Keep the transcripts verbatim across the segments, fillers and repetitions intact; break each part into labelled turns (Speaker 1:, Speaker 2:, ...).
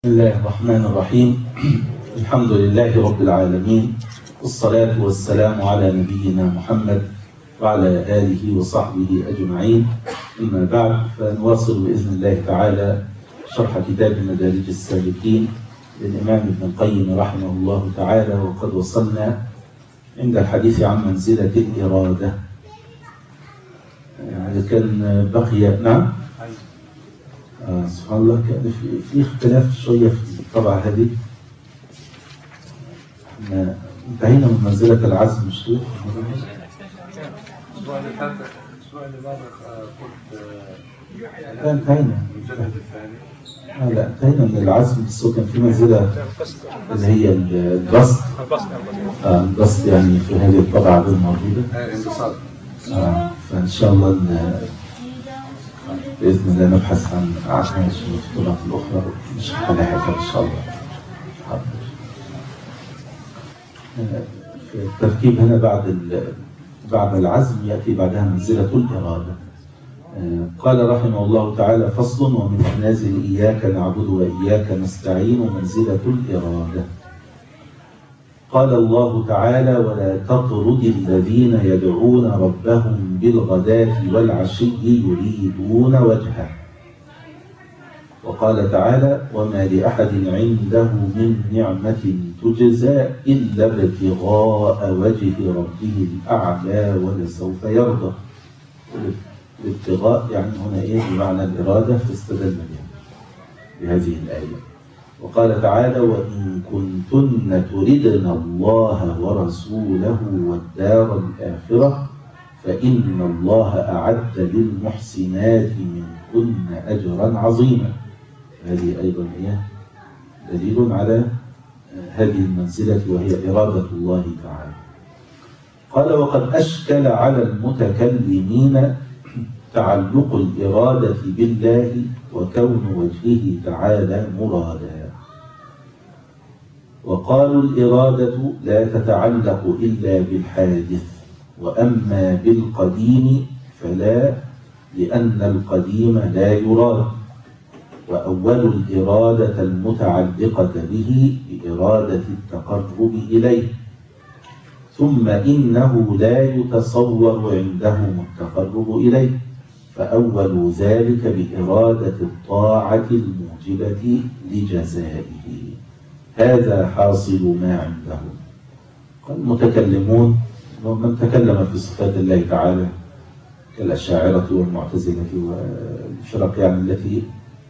Speaker 1: بسم الله الرحمن الرحيم. الحمد لله رب العالمين، والصلاة والسلام على نبينا محمد وعلى آله وصحبه أجمعين. أما بعد، فنواصل بإذن الله تعالى شرح كتاب مدارج السالكين للإمام ابن القيم رحمه الله تعالى، وقد وصلنا عند الحديث عن منزلة الإرادة. يعني كان بقي نعم آه سبحان الله، كان في, في اختلاف شوية في الطبعة هذه. احنا انتهينا من منزلة العزم، مش كده؟
Speaker 2: الأسبوع اللي فات الأسبوع اللي بعد قلت
Speaker 1: لا انتهينا.
Speaker 2: المجلد الثاني.
Speaker 1: آه لا انتهينا من العزم، بس هو كان في منزلة اللي هي البسط. آه البسط يعني في هذه الطبعة الموجودة.
Speaker 2: انبساط.
Speaker 1: آه فإن شاء الله بإذن الله نبحث عن أعمال الطلاب الأخرى مش هنلاحقها إن شاء الله. في التركيب هنا بعد بعد العزم يأتي بعدها منزلة الإرادة. قال رحمه الله تعالى: فصل: ومن منازل إياك نعبد وإياك نستعين منزلة الإرادة. قال الله تعالى: ولا تطرد الذين يدعون ربهم بالغداة والعشي يريدون وجهه. وقال تعالى: وما لأحد عنده من نعمة تجزى إلا ابتغاء وجه ربه الأعلى ولسوف يرضى. الابتغاء يعني هنا إيه بمعنى الإرادة، فاستدل بهذه الآية. وقال تعالى: وإن كنتن تردن الله ورسوله والدار الآخرة فإن الله أعد للمحسنات منكن أجرا عظيما. هذه أيضا هي دليل على هذه المنزلة، وهي إرادة الله تعالى. قال: وقد أشكل على المتكلمين تعلق الإرادة بالله وكون وجهه تعالى مرادا. وقالوا: الإرادة لا تتعلق إلا بالحادث، وأما بالقديم فلا، لأن القديم لا يراد. وأول الإرادة المتعلقة به بإرادة التقرب إليه، ثم إنه لا يتصور عندهم التقرب إليه، فأول ذلك بإرادة الطاعة الموجبة لجزائه. هذا حاصل ما عندهم. قال المتكلمون من تكلم في صفات الله تعالى كالأشاعرة والمعتزلة والفرق يعني التي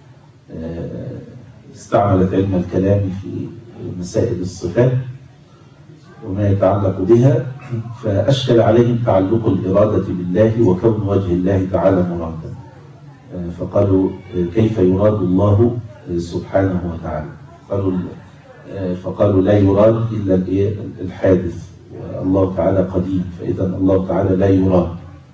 Speaker 1: استعملت علم الكلام في مسائل الصفات وما يتعلق بها، فأشكل عليهم تعلق الإرادة بالله وكون وجه الله تعالى مرادا. فقالوا: كيف يراد الله سبحانه وتعالى؟ قالوا فقالوا: لا يراد إلا الحادث، والله تعالى قديم، فإذا الله تعالى لا يراد.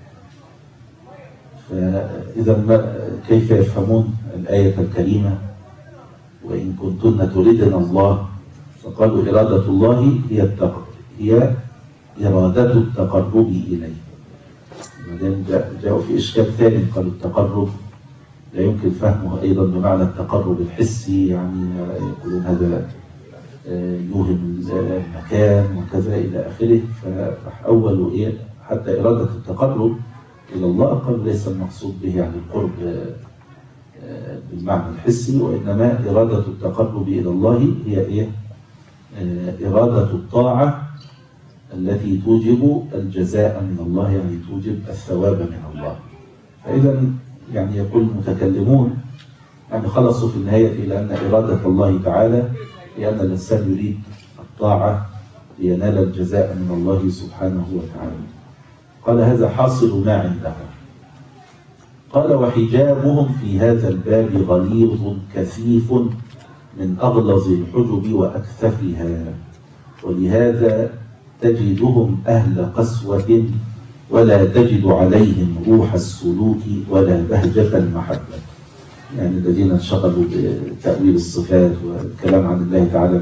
Speaker 1: فإذا كيف يفهمون الآية الكريمة: وإن كنتن تردن الله؟ فقالوا: إرادة الله هي التقرب، هي إرادة التقرب إليه. بعدين جاءوا في إشكال ثاني، قالوا التقرب لا يمكن فهمه أيضا بمعنى التقرب الحسي، يعني يقولون هذا يوهم المكان وكذا إلى آخره. فأولوا إيه حتى إرادة التقرب إلى الله، قالوا ليس المقصود به يعني القرب بالمعنى الحسي، وإنما إرادة التقرب إلى الله هي إيه؟ إرادة الطاعة التي توجب الجزاء من الله، يعني توجب الثواب من الله. فإذا يعني يقول المتكلمون يعني خلصوا في النهاية إلى أن إرادة الله تعالى هي أن الإنسان يريد الطاعة لينال الجزاء من الله سبحانه وتعالى. قال: هذا حاصل ما عندهم. قال: وحجابهم في هذا الباب غليظ كثيف من أغلظ الحجب وأكثفها، ولهذا تجدهم أهل قسوة ولا تجد عليهم روح السلوك ولا بهجة المحبة. يعني الذين انشغلوا بتأويل الصفات والكلام عن الله تعالى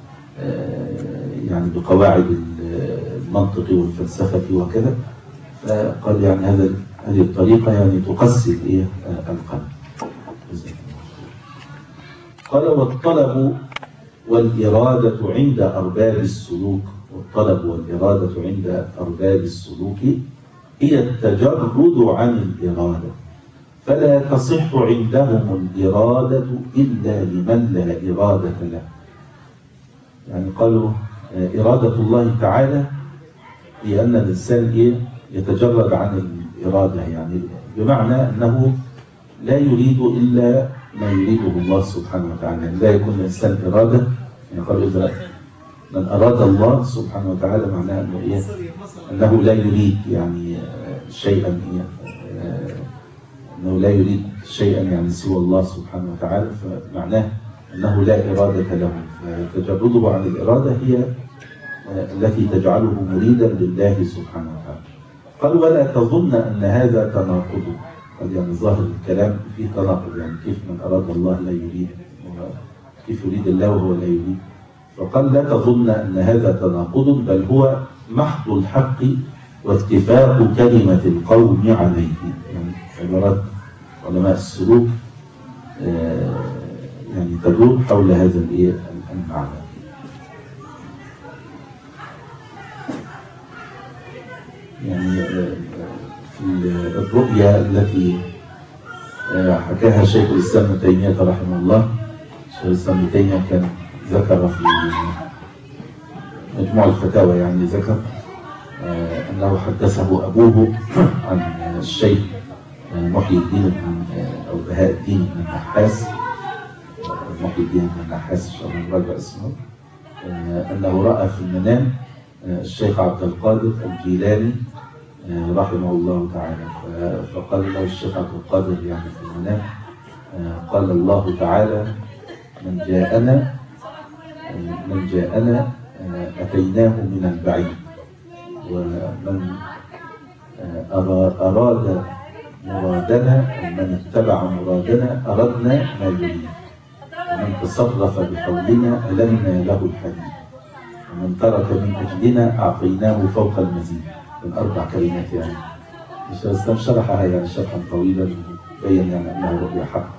Speaker 1: يعني بقواعد المنطق والفلسفة وكذا، فقال يعني هذا هذه الطريقة يعني تقسي القلب. قال والطلب والإرادة عند أرباب السلوك والطلب والإرادة عند أرباب السلوك هي التجرد عن الإرادة، فلا تصح عندهم الإرادة إلا لمن لا إرادة له. يعني قالوا إرادة الله تعالى هي أن الإنسان يتجرد عن الإرادة، يعني بمعنى أنه لا يريد إلا ما يريده الله سبحانه وتعالى، يعني لا يكون الإنسان إرادة. يعني قالوا إذا من أراد الله سبحانه وتعالى معناه أنه, إيه؟ أنه لا يريد يعني شيئا إيه؟ أنه لا يريد شيئا يعني سوى الله سبحانه وتعالى، فمعناه أنه لا إرادة له. فتجرده عن الإرادة هي التي تجعله مريدا لله سبحانه وتعالى. قال ولا تظن أن هذا تناقض. قال يعني ظاهر الكلام فيه تناقض، يعني كيف من أراد الله لا يريد، كيف يريد الله وهو لا يريد. فقال لا تظن أن هذا تناقض، بل هو محض الحق واتفاق كلمة القوم عليه. يعني عبارات علماء السلوك يعني تدور حول هذا المعنى. يعني في الرؤيا التي حكاها شيخ الإسلام ابن تيمية رحمه الله، شيخ الإسلام ابن تيمية كان ذكر في مجموع الفتاوى يعني ذكر أنه حدثه أبوه عن الشيخ محي الدين بن أو بهاء الدين بن النحاس، محي الدين بن النحاس إن شاء الله نراجع اسمه، أنه رأى في المنام الشيخ عبد القادر الجيلاني رحمه الله تعالى. فقال له الشيخ عبد القادر يعني في المنام، قال الله تعالى من جاءنا من جاءنا أتيناه من البعيد، ومن أراد مرادنا من اتبع مرادنا أردنا ما يريد، ومن تصرف بحولنا ألمنا له الحديد، ومن ترك من أجلنا أعطيناه فوق المزيد. من أربع كلمات يعني الشيخ الإسلام شرحها يعني شرحا طويلا بين يعني أنها رؤيا حق.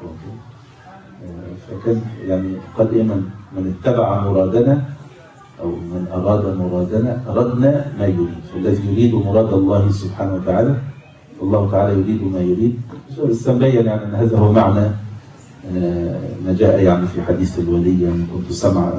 Speaker 1: فكان يعني قال إيه من, من اتبع مرادنا أو من أراد مرادنا أردنا ما يريد. فالذي يريد مراد الله سبحانه وتعالى الله تعالى يريد ما يريد. الشيخ الإسلام بين يعني أن هذا هو معنى ما جاء يعني في حديث الولي، يعني كنت سمع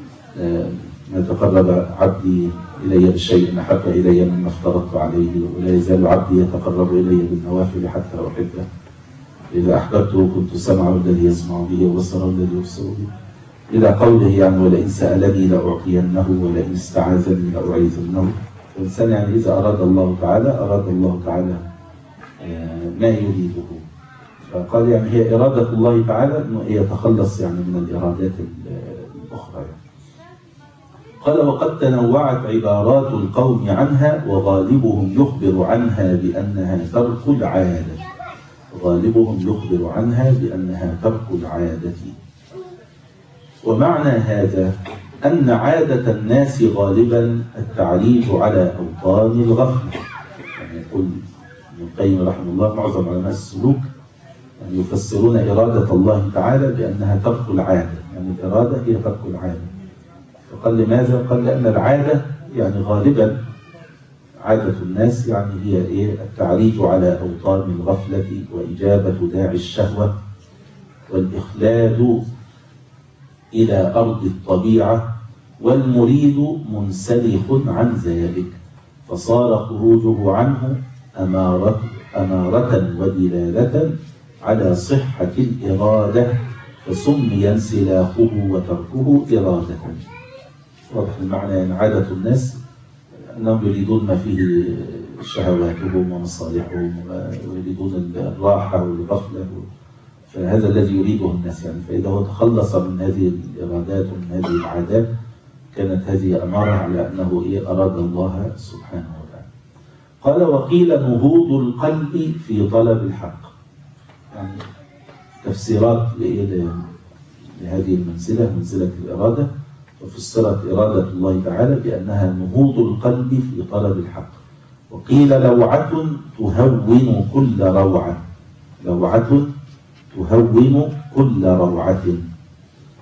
Speaker 1: ما تقرب عبدي إلي بشيء أحب إلي مما افترضت عليه، ولا يزال عبدي يتقرب إلي بالنوافل حتى أحبه، إذا أحببته كنت سمعه الذي يسمع به وبصره الذي يبصر به، إلى قوله يعني ولئن سألني لأعطينه ولئن استعاذني لأعيذنه. الإنسان يعني إذا أراد الله تعالى أراد الله تعالى ما يريده. فقال يعني هي إرادة الله تعالى أنه يتخلص يعني من الإرادات الأخرى يعني. قال وقد تنوعت عبارات القوم عنها، وغالبهم يخبر عنها بأنها ترك العادة غالبهم يخبر عنها بأنها ترك العادة. ومعنى هذا أن عادة الناس غالبا التعريج على أوطان الغفلة. يعني يقول ابن القيم رحمه الله معظم علماء السلوك يعني يفسرون إرادة الله تعالى بأنها ترك العادة، يعني الإرادة هي ترك العادة. فقال لماذا؟ قال لأن العادة يعني غالبا عادة الناس يعني هي إيه؟ التعريج على أوطان الغفلة وإجابة داعي الشهوة والإخلاد إلى أرض الطبيعة، والمريد منسلخ عن ذلك، فصار خروجه عنه أمارة, أمارة ودلالة على صحة الإرادة، فسمي انسلاخه وتركه إرادة. واضح المعنى أن عادة الناس أنهم يريدون ما فيه شهواتهم ومصالحهم ويريدون الراحة والغفلة، فهذا الذي يريده الناس يعني. فإذا هو تخلص من هذه الإرادات ومن هذه العادات كانت هذه أمارة على أنه إيه أراد الله سبحانه وتعالى. قال وقيل نهوض القلب في طلب الحق. يعني تفسيرات لهذه المنزلة منزلة الإرادة، وفسرت إرادة الله تعالى بأنها نهوض القلب في طلب الحق. وقيل لوعة تهون كل روعة لوعة تهون كل روعة.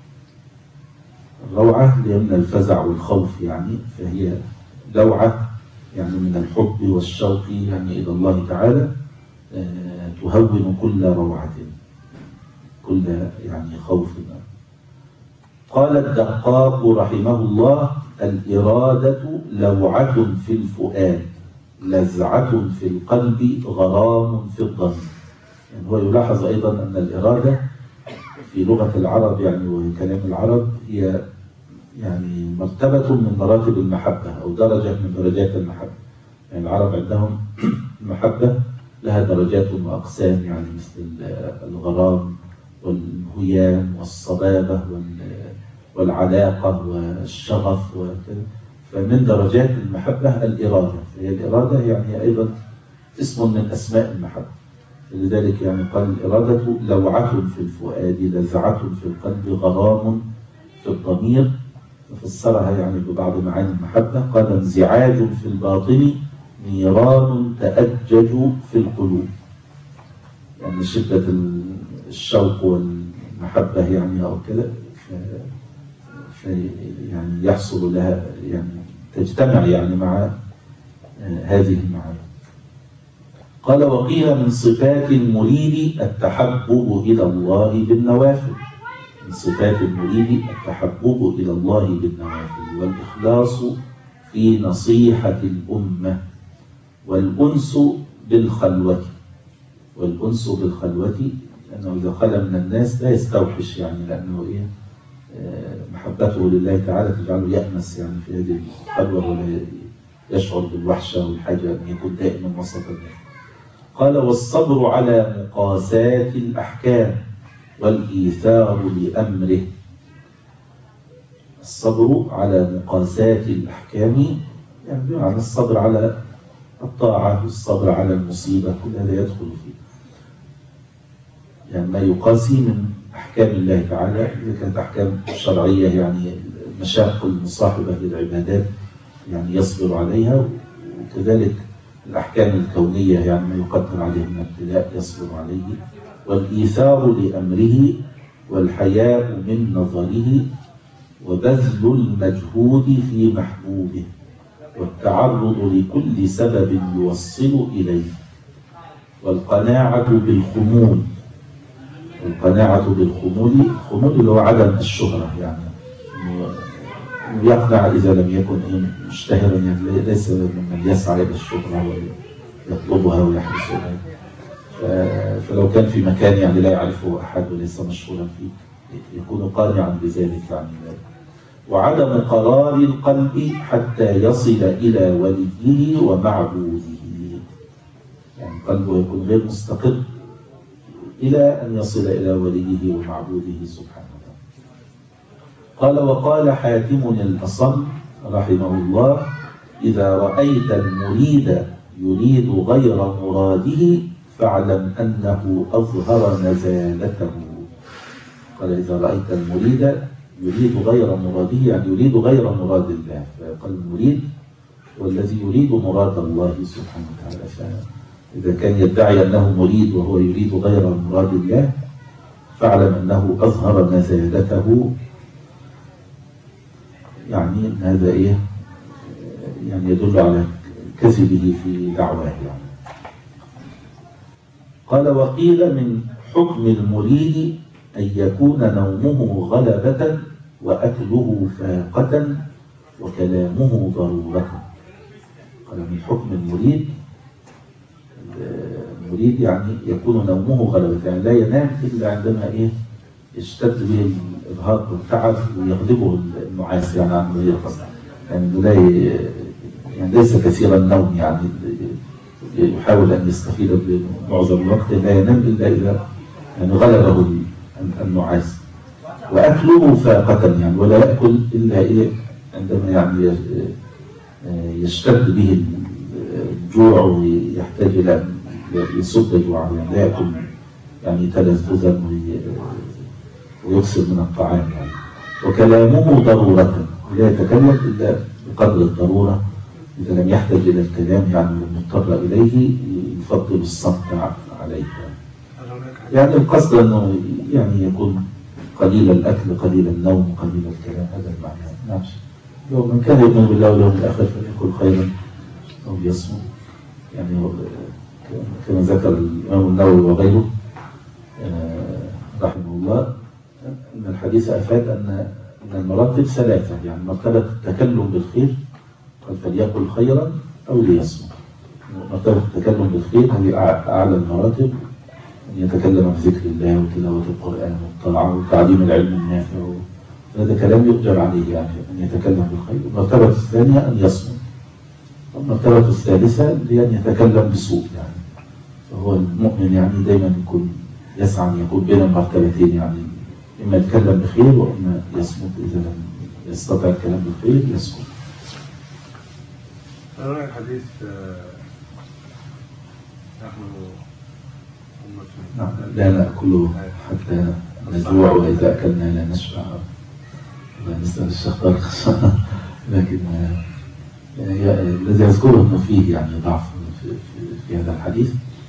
Speaker 1: روعة لأن الفزع والخوف يعني، فهي لوعة يعني من الحب والشوق يعني إلى الله تعالى تهون كل روعة كل يعني خوف. قال الدقاق رحمه الله: الإرادة لوعة في الفؤاد، لزعة في القلب، غرام في الضمير. يعني هو يلاحظ أيضا أن الإرادة في لغة العرب يعني وكلام العرب هي يعني مرتبة من مراتب المحبة أو درجة من درجات المحبة. يعني العرب عندهم المحبة لها درجات وأقسام، يعني مثل الغرام والهيام والصبابة والعلاقة والشغف وكذا. فمن درجات المحبة الإرادة، فهي الإرادة يعني أيضا اسم من أسماء المحبة. لذلك يعني قال: الإرادة لوعة في الفؤاد، لزعة في القلب، غرام في الضمير. ففسرها يعني ببعض معاني المحبة. قال: انزعاج في الباطن، نيران تأجج في القلوب. يعني شدة الشوق والمحبة يعني أو كده، يعني يحصل لها يعني تجتمع يعني مع هذه المعاني. قال: وقيل من صفات المريد التحبب إلى الله بالنوافل. من صفات المريد التحبب إلى الله بالنوافل، والإخلاص في نصيحة الأمة، والأنس بالخلوة. والأنس بالخلوة لأنه إذا خلى من الناس لا يستوحش، يعني لأنه إيه محبته لله تعالى تجعله يأنس يعني في هذه الخلوة، ولا يشعر بالوحشة والحاجة أن يكون دائما وسط الناس. قال: والصبر على مقاسات الأحكام، والإيثار لأمره. الصبر على مقاسات الأحكام يعني بمعنى الصبر على الطاعة، والصبر على المصيبة، كل هذا يدخل فيه. يعني ما يقاسي من أحكام الله تعالى، إذا كانت أحكام شرعية يعني المشاق المصاحبة للعبادات يعني يصبر عليها، وكذلك الأحكام الكونية يعني ما يقدر عليه من ابتلاء يصبر عليه. والإيثار لأمره، والحياء من نظره، وبذل المجهود في محبوبه، والتعرض لكل سبب يوصل إليه. والقناعة بالخمول. والقناعة بالخمول، الخمول اللي هو عدم الشهرة، يعني يقنع إذا لم يكن مشتهرا، يعني ليس ممن يسعى إلى الشهرة ويطلبها ويحرصها. فلو كان في مكان يعني لا يعرفه أحد وليس مشهورا فيه يكون قانعا بذلك يعني. وعدم قرار القلب حتى يصل إلى وليه ومعبوده، يعني قلبه يكون غير مستقر إلى أن يصل إلى وليه ومعبوده سبحانه وتعالى. قال: وقال حاتم الأصم رحمه الله: إذا رأيت المريد يريد غير مراده فاعلم أنه أظهر نزالته. قال: إذا رأيت المريد يريد غير مراده، يعني يريد غير مراد الله. فقال: المريد والذي يريد مراد الله سبحانه وتعالى. فإذا كان يدعي أنه مريد وهو يريد غير مراد الله فاعلم أنه أظهر نزالته، يعني هذا إيه يعني يدل على كذبه في دعواه يعني. قال: وقيل من حكم المريد أن يكون نومه غلبة، وأكله فاقة، وكلامه ضرورة. قال: من حكم المريد، المريد يعني يكون نومه غلبة، يعني لا ينام إلا عندما إيه يشتد به الإرهاق والتعب ويغلبه النعاس، يعني عن غير قصد، يعني لا يعني ليس كثير النوم، يعني يحاول أن يستفيد بمعظم الوقت، لا ينام إلا إذا يعني غلبه النعاس. وأكله فاقة، يعني ولا يأكل إلا إيه عندما يعني يشتد به الجوع ويحتاج إلى أن يسد جوعه، يعني لا يأكل يعني تلذذا ويكسر من الطعام يعني. وكلامه ضرورة، لا يتكلم إلا بقدر الضرورة، إذا لم يحتاج إلى الكلام يعني المضطر إليه يفضل الصمت عليه. يعني القصد أنه يعني يكون قليل الأكل قليل النوم قليل الكلام، هذا المعنى. نعم. لو من كان يؤمن بالله واليوم الآخر فليقل خيرا أو ليصمت. يعني كما ذكر الإمام النووي وغيره رحمه الله أن الحديث أفاد أن أن المراتب ثلاثة، يعني مرتبة التكلم بالخير قال فليقل خيرا أو ليصمت. مرتبة التكلم بالخير هذه أعلى المراتب، أن يتكلم بذكر الله وتلاوة القرآن والطاعة وتعليم العلم النافع، هذا كلام يؤجر عليه يعني أن يتكلم بالخير. المرتبة الثانية أن يصمت. المرتبة الثالثة هي أن يتكلم بسوء، يعني فهو المؤمن يعني دائما يكون يسعى أن يكون بين المرتبتين، يعني إما يتكلم بخير وإما يصمت، إذا لم يستطع الكلام بالخير يصمت.
Speaker 2: أنا الحديث نحن
Speaker 1: نعم لا نأكل حتى نجوع وإذا أكلنا لا نشبع، لا نسأل الشيخ طارق لكن الذي أذكره أنه فيه يعني ضعف في, في, في هذا الحديث،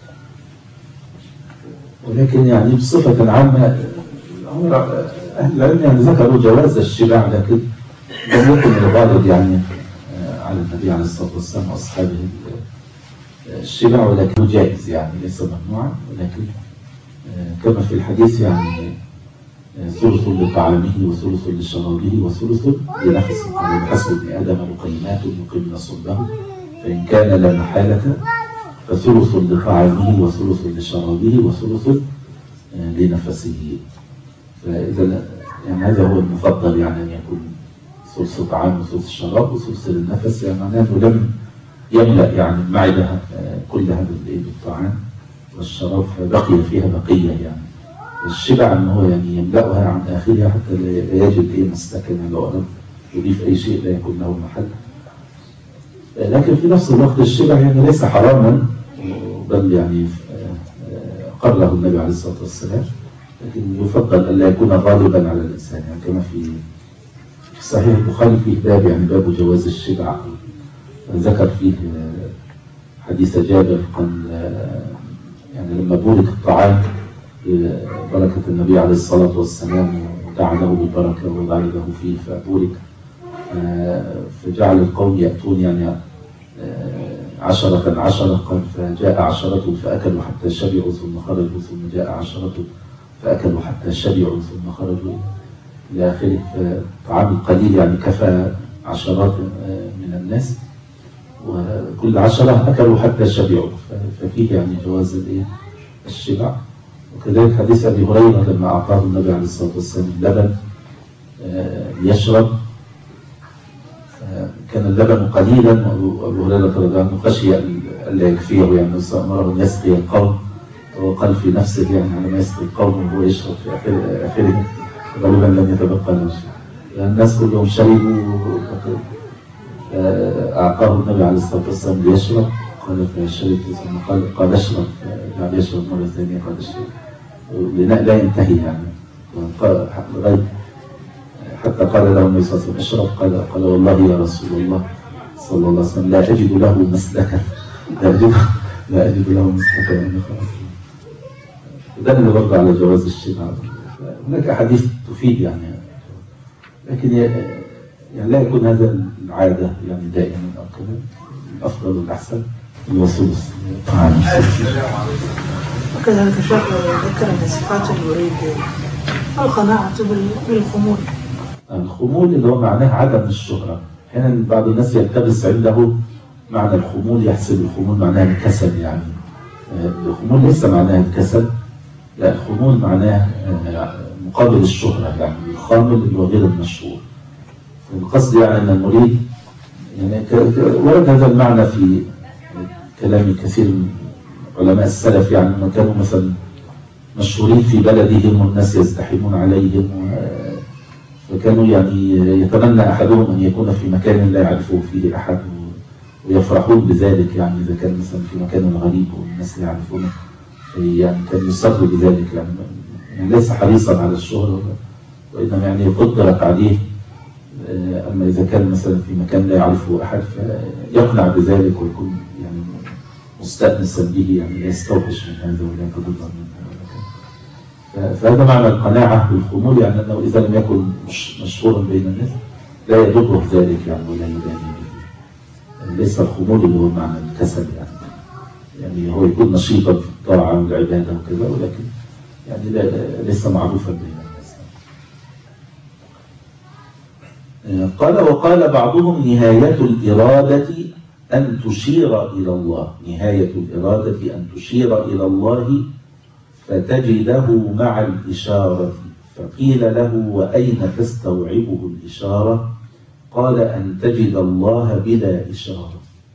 Speaker 1: ولكن يعني بصفة عامة أهل العلم يعني ذكروا جواز الشبع، لكن لم يكن الغالب يعني على النبي عليه الصلاة والسلام وأصحابه الشبع، ولكنه جائز يعني ليس ممنوعا، ولكن كما في الحديث يعني ثلث لطعامه وثلث لشرابه وثلث لنفسه، قال بحسب ابن آدم لقيمات يقيمن صلبه فإن كان لا محالة فثلث لطعامه وثلث لشرابه وثلث لنفسه. فإذا يعني هذا هو المفضل، يعني أن يكون ثلث طعام وثلث شراب وثلث للنفس، يعني معناه أنه لم يملأ يعني المعدة كلها بالطعام والشراب فبقي فيها بقية، يعني الشبع أنه هو يعني يملأها عن آخرها حتى لا يجد أي مسكن، لو أراد يضيف أي شيء لا يكون له محل. لكن في نفس الوقت الشبع يعني ليس حراما، بل يعني قرره النبي عليه الصلاة والسلام، لكن يفضل أن لا يكون غالبا على الإنسان، يعني كما في صحيح البخاري فيه باب يعني باب جواز الشبع، ذكر فيه حديث جابر قال يعني لما بورك الطعام بركة النبي عليه الصلاة والسلام ودعا له بالبركة ووضع له فيه فبورك، فجعل القوم يأتون يعني عشرة عشرة، قال فجاء عشرة فأكلوا حتى شبعوا ثم خرجوا، ثم جاء عشرة فأكلوا حتى شبعوا ثم خرجوا إلى آخره. فطعام القليل يعني كفى عشرات من الناس، وكل عشرة أكلوا حتى شبعوا، ففيه يعني جواز الشبع. وكذلك حديث أبي هريرة لما أعطاه النبي عليه الصلاة والسلام اللبن يشرب، كان اللبن قليلا، وأبو هريرة رضي الله عنه خشي ألا يكفيه، يعني أمره أن يسقي القوم، وقال في نفسه يعني على ما يسقي القوم وهو يشرب في آخره غالبا لم يتبقى له شيء، يعني الناس كلهم شربوا، أعطاه النبي عليه الصلاة والسلام ليشرب، قال فشرب ثم قال قال اشرب، يعني يشرب مرة ثانية قال اشرب، لا ينتهي يعني حتى قال له النبي صلى الله عليه وسلم اشرب، قال قال والله يا رسول الله صلى الله عليه وسلم لا أجد له مسلكا، لا أجد لا أجد له مسلكا، يعني خلاص دل برضه على جواز الشبع. هناك أحاديث تفيد يعني، لكن يعني لا يكون هذا العادة يعني دائما أو كذا، الأفضل والأحسن هو ثلث.
Speaker 3: وكذلك الشيخ ذكر من صفات المريد القناعة بالخمول.
Speaker 1: الخمول اللي هو معناه عدم الشهرة، أحيانا بعض الناس يلتبس عنده معنى الخمول، يحسب الخمول معناه الكسل، يعني الخمول ليس معناه الكسل، لا الخمول معناه مقابل الشهرة، يعني الخامل اللي هو غير المشهور. القصد يعني أن المريد يعني ورد هذا المعنى في كلام كثير من علماء السلف، يعني أنهم كانوا مثلا مشهورين في بلدهم والناس يزدحمون عليهم، فكانوا يعني يتمنى أحدهم أن يكون في مكان لا يعرفه فيه أحد ويفرحون بذلك، يعني إذا كان مثلا في مكان غريب والناس لا يعرفونه يعني كان يصر بذلك، يعني, يعني ليس حريصا على الشهرة، وإنما يعني قدرت عليه. أما إذا كان مثلا في مكان لا يعرفه أحد فيقنع بذلك ويكون يعني مستأنسا به، يعني لا يستوحش من هذا ولا يتضرر من هذا. فهذا معنى القناعة بالخمول، يعني أنه إذا لم يكن مش مشهورا بين الناس لا يضره ذلك يعني ولا يبالي به. ليس الخمول اللي هو معنى الكسل يعني، يعني هو يكون نشيطا في الطاعة والعبادة وكذا، ولكن يعني ليس معروفا بين الناس. قال وقال بعضهم نهاية الإرادة أن تشير إلى الله، نهاية الإرادة أن تشير إلى الله فتجده مع الإشارة، فقيل له وأين تستوعبه الإشارة؟ قال أن تجد الله بلا إشارة.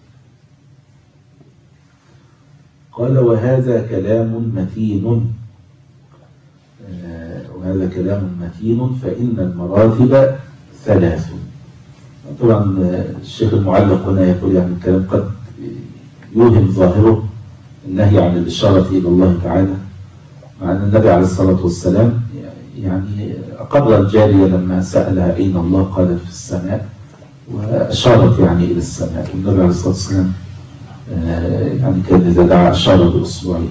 Speaker 1: قال وهذا كلام متين، وهذا كلام متين فإن المراتب ثلاث. طبعا الشيخ المعلق هنا يقول يعني الكلام قد يوهم ظاهره النهي عن الإشارة إلى الله تعالى، مع أن النبي عليه الصلاة والسلام يعني أقر الجارية لما سألها أين الله قالت في السماء، وأشارت يعني إلى السماء. والنبي عليه الصلاة والسلام يعني كان إذا دعا أشار بأصبعه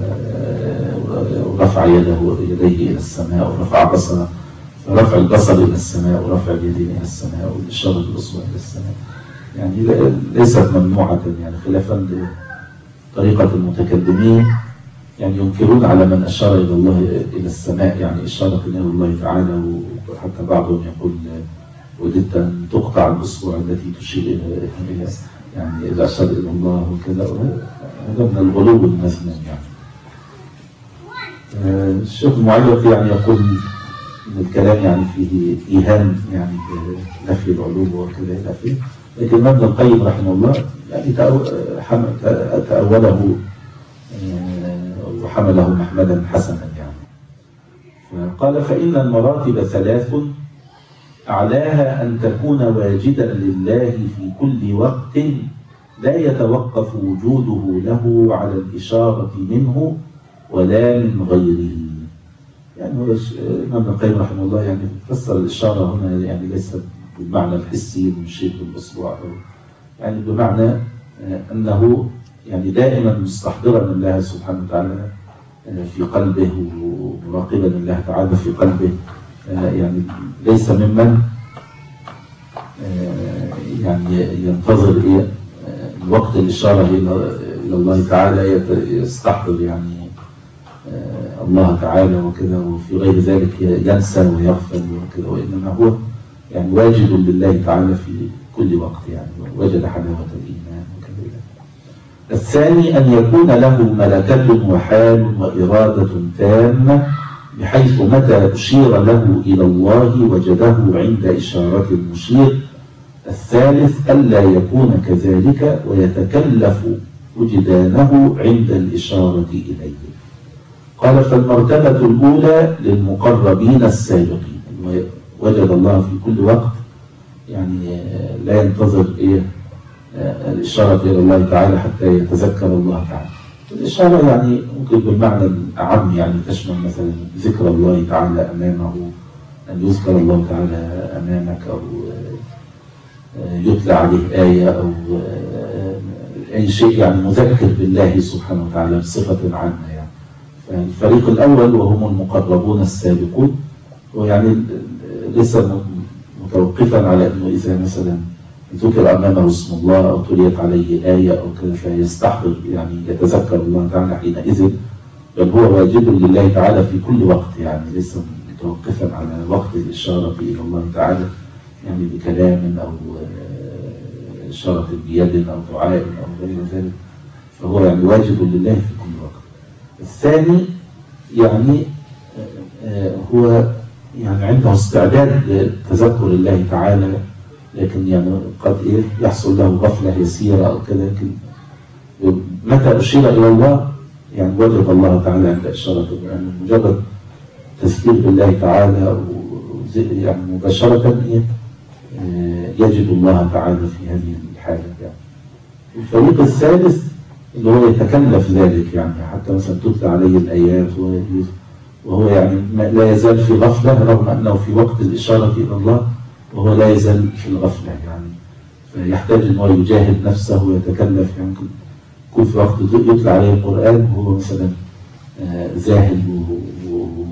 Speaker 1: ورفع يده يديه إلى السماء ورفع بصره، فرفع البصر إلى السماء ورفع اليدين إلى السماء والإشارة بالأصبع إلى السماء يعني ليست ممنوعة، يعني خلافا لطريقة المتكلمين يعني ينكرون على من أشار إلى الله إلى السماء يعني إشارة إلى الله تعالى، وحتى بعضهم يقول وددت أن تقطع الأصبع التي تشير إلى يعني إذا أشار إلى الله وكذا. هذا من الغلو المذموم يعني. الشيخ المعلق يعني يقول إن الكلام يعني فيه إيهام يعني بنفي العلو وكذا إلى آخره، لكن ابن القيم رحمه الله يعني تأوله وحمله محمدا حسنا يعني. فقال فإن المراتب ثلاث، أعلاها أن تكون واجدا لله في كل وقت لا يتوقف وجوده له على الإشارة منه ولا من غيره. يعني هو ابن القيم رحمه الله يعني فسر الإشارة هنا يعني ليس بالمعنى الحسي المشير بالإصبع، يعني بمعنى أنه يعني دائما مستحضرا الله سبحانه وتعالى في قلبه ومراقبا الله تعالى في قلبه، يعني ليس ممن يعني ينتظر إيه وقت الإشارة إلى الله تعالى يستحضر يعني الله تعالى وكذا، وفي غير ذلك ينسى ويغفل وكذا، وإنما هو يعني واجد لله تعالى في كل وقت يعني وجد حلاوة الإيمان وكذا. الثاني أن يكون له ملكة وحال وإرادة تامة بحيث متى أشير له إلى الله وجده عند إشارة المشير. الثالث ألا يكون كذلك ويتكلف وجدانه عند الإشارة إليه. قال فالمرتبة الأولى للمقربين السابقين، وجد الله في كل وقت يعني لا ينتظر إيه الإشارة إلى الله تعالى حتى يتذكر الله تعالى. الإشارة يعني ممكن بالمعنى الأعم يعني تشمل مثلا ذكر الله تعالى أمامه، أن يذكر الله تعالى أمامك، أو يتلى عليه آية، أو أي شيء يعني مذكر بالله سبحانه وتعالى بصفة عامة يعني. فالفريق الأول وهم المقربون السابقون، ويعني ليس متوقفا على أنه إذا مثلا ذكر أمامه اسم الله أو تليت عليه آية أو كذا فيستحضر يعني يتذكر الله تعالى حينئذ، بل هو واجب لله تعالى في كل وقت يعني ليس متوقفا على وقت الإشارة إلى الله تعالى يعني بكلام أو إشارة بيد أو دعاء أو غير ذلك، فهو يعني واجب لله في كل وقت. الثاني يعني هو يعني عنده استعداد لتذكر الله تعالى، لكن يعني قد إيه يحصل له غفلة يسيرة أو كذا، لكن متى أشير إلى الله يعني وجد الله تعالى عند إشارة، يعني مجرد تذكير بالله تعالى يعني مباشرة يجد الله تعالى في هذه الحالة يعني. الفريق الثالث اللي هو يتكلف ذلك يعني حتى مثلا تتلى عليه الآيات وهو يعني لا يزال في غفلة رغم أنه في وقت الإشارة إلى الله وهو لا يزال في الغفلة يعني، فيحتاج أنه يجاهد نفسه ويتكلف يعني. يكون في وقت يتلى عليه القرآن وهو مثلا ذاهل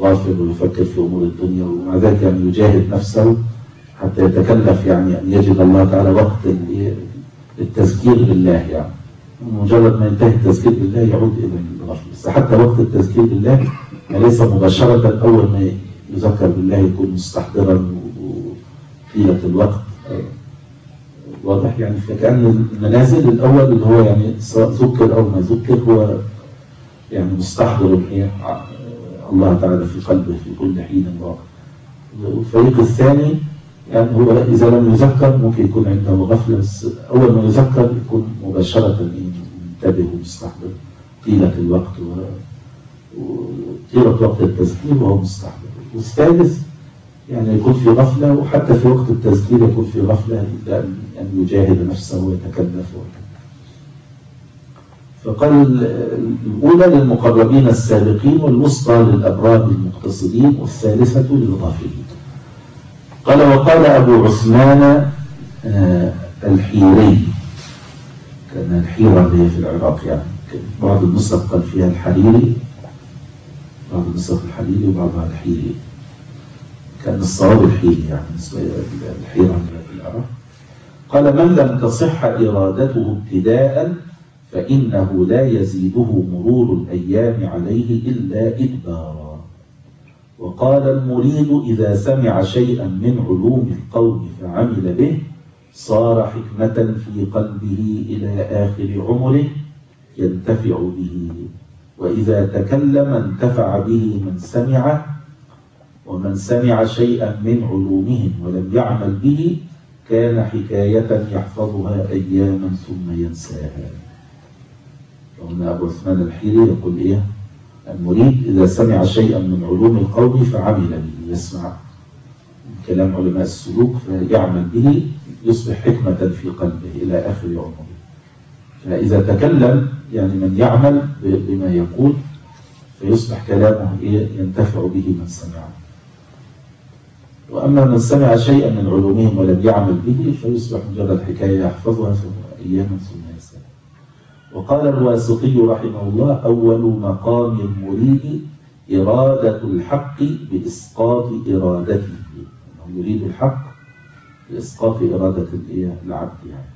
Speaker 1: غافل ويفكر في أمور الدنيا، ومع ذلك يعني يجاهد نفسه حتى يتكلف يعني أن يجد الله تعالى وقت التذكير بالله. يعني مجرد ما ينتهي التذكير بالله يعود إلى الغفلة. بس حتى وقت التذكير بالله يعني ليس مباشرة، أول ما يذكر بالله يكون مستحضرا وطيلة الوقت واضح. يعني فكأن المنازل الأول اللي هو يعني سواء ذكر أو ما ذكر هو يعني مستحضر الله تعالى في قلبه في كل حين ووقت. والفريق الثاني يعني هو إذا لم يذكر ممكن يكون عنده غفلة، بس أول ما يذكر يكون مباشرة منتبه ومستحضر طيلة الوقت وطيلة وقت التذكير وهو مستحضر. والثالث يعني يكون في غفلة، وحتى في وقت التذكير يكون في غفلة أن يجاهد نفسه ويتكلف. فقال الأولى للمقربين السابقين، والوسطى للأبرار المقتصدين، والثالثة للغافلين. قال وقال أبو عثمان الحيري، كان الحيرة اللي هي في العراق، يعني بعض النسخ قال فيها الحريري، بعض النسخ الحريري وبعضها الحيري، كان الصواب الحيري يعني الحيرة في العراق. قال من لم تصح إرادته ابتداء فإنه لا يزيده مرور الأيام عليه إلا إدبارا. وقال المريد إذا سمع شيئا من علوم القوم فعمل به صار حكمة في قلبه إلى آخر عمره ينتفع به، وإذا تكلم انتفع به من سمع، ومن سمع شيئا من علومهم ولم يعمل به كان حكاية يحفظها أياما ثم ينساها. وهنا أبو عثمان الحيري يقول إيه؟ المريد إذا سمع شيئا من علوم القوم فعمل به، يسمع كلام علماء السلوك فيعمل به يصبح حكمة في قلبه إلى آخر عمره. فإذا تكلم يعني من يعمل بما يقول فيصبح كلامه إيه؟ ينتفع به من سمعه. وأما من سمع شيئا من علومهم ولم يعمل به فيصبح مجرد حكاية يحفظها أياما ثم ينساها. وقال الواسطي رحمه الله أول مقام المريد إرادة الحق بإسقاط إرادته، يريد الحق بإسقاط إرادة العبد يعني.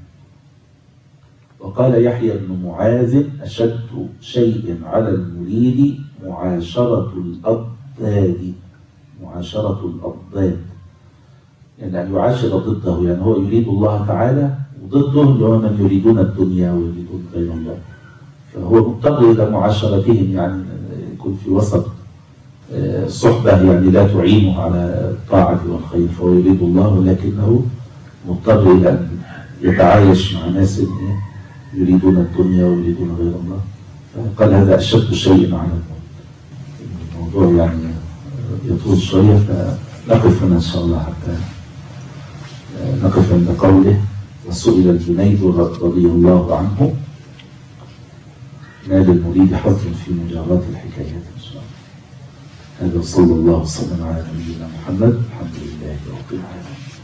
Speaker 1: وقال يحيى بن معاذ أشد شيء على المريد معاشرة الأضداد، معاشرة الأضداد يعني أن يعاشر ضده، يعني هو يريد الله تعالى وضده اللي هو من يريدون الدنيا ويريدون غير الله، فهو مضطر إلى معاشرتهم، يعني يكون في وسط صحبة يعني لا تعينه على الطاعة والخير، فهو يريد الله ولكنه مضطر إلى أن يتعايش مع ناس يريدون الدنيا ويريدون غير الله. فقال هذا أشد شيء على الموضوع، يعني يطول شوية، فنقف هنا إن شاء الله حتى نقف عند قوله وسئل الجنيد رضي الله عنه ما للمريد حظ في مجارات الحكايات إن شاء الله. هذا صلى الله وسلم على نبينا محمد، الحمد لله رب العالمين.